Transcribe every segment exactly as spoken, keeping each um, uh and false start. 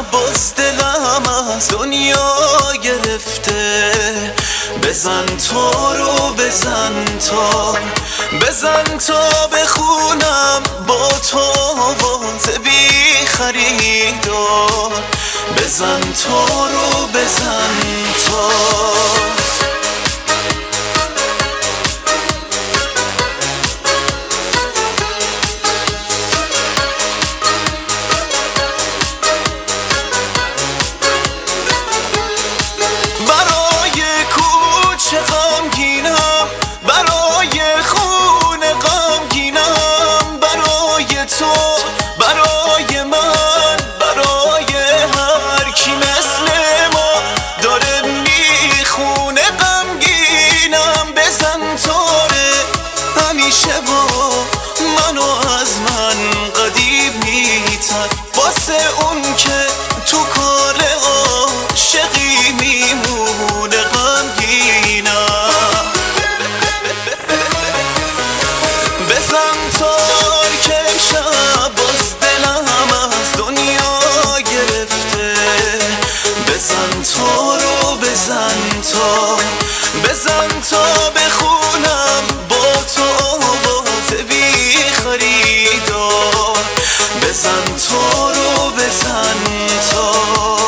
باز دلم از دنیا گرفته. بزن تو رو بزن تا، بزن تا بخونم با تو آواز بی خریدار. بزن تو رو بزن تا. برای کوچه غمگینم، برای خونه غمگینم، برای تو، برای من، برای هر کی مثل ما داره میخونه غمگینم. بزن تاره همیشه با منو از من قدیم میتر، واسه اون که تو کار عاشقی میمونه غمگینم. بزن تار که امشب باز دلم از دنیا گرفته. بزن تو رو بزن تا، بزن تا بخونم با تو آواز بی خریدار. بزن تو رو بزن تا.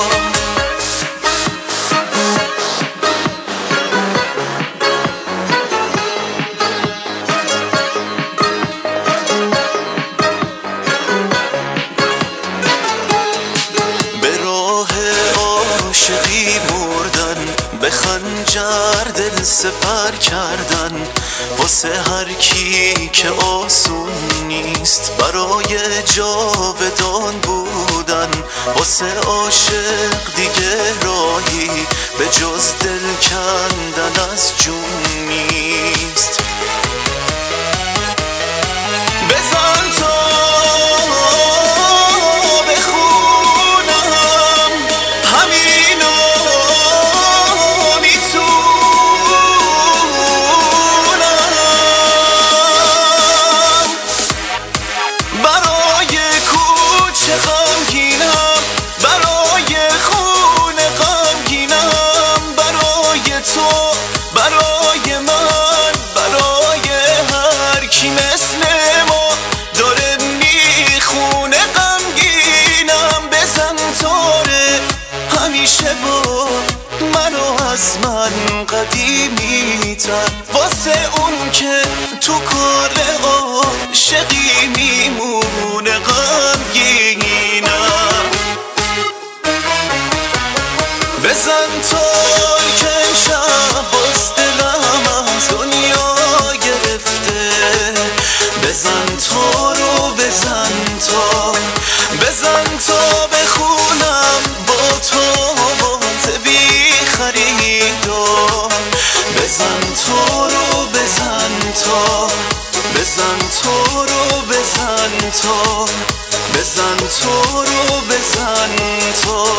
به راه عاشقی مردن، به خنجر دل سپر کردن، واسه هر کی که آسون نیست برای جاودان بودن. واسه عاشق دیگه راهی به جز دل کندن از جون نیست. بزن تا بخونم همینا میتونم. برای کوچه غمگینم، برای خونه غمگینم، برای تو، برای من، برای هر کی مثل ما داره میخونه غمگینم. بزن تاره همیشه با منو از من قدیمی تر، واسه اون که تو کار عاشقی میمونه غمگینم. بزن تار که امشب باز دلم از دنیا گرفته. بزن تو رو بزن تا، بزن تا بخونم با تو آواز بی خریدار. بزن تو رو بزن تا، بزن تو رو بزن تا، بزن تو رو بزن تا.